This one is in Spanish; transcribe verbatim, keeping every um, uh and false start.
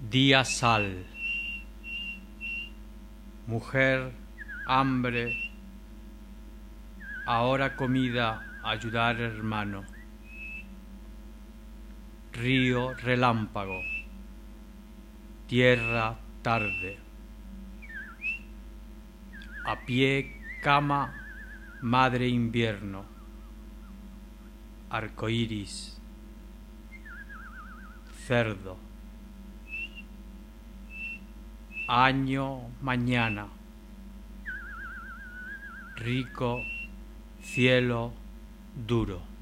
Día sal. Mujer, hambre. Ahora comida, ayudar hermano. Río, relámpago. Tierra, tarde. A pie, cama, madre invierno. Arcoíris. Cerdo. Año, mañana. Rico, cielo, duro.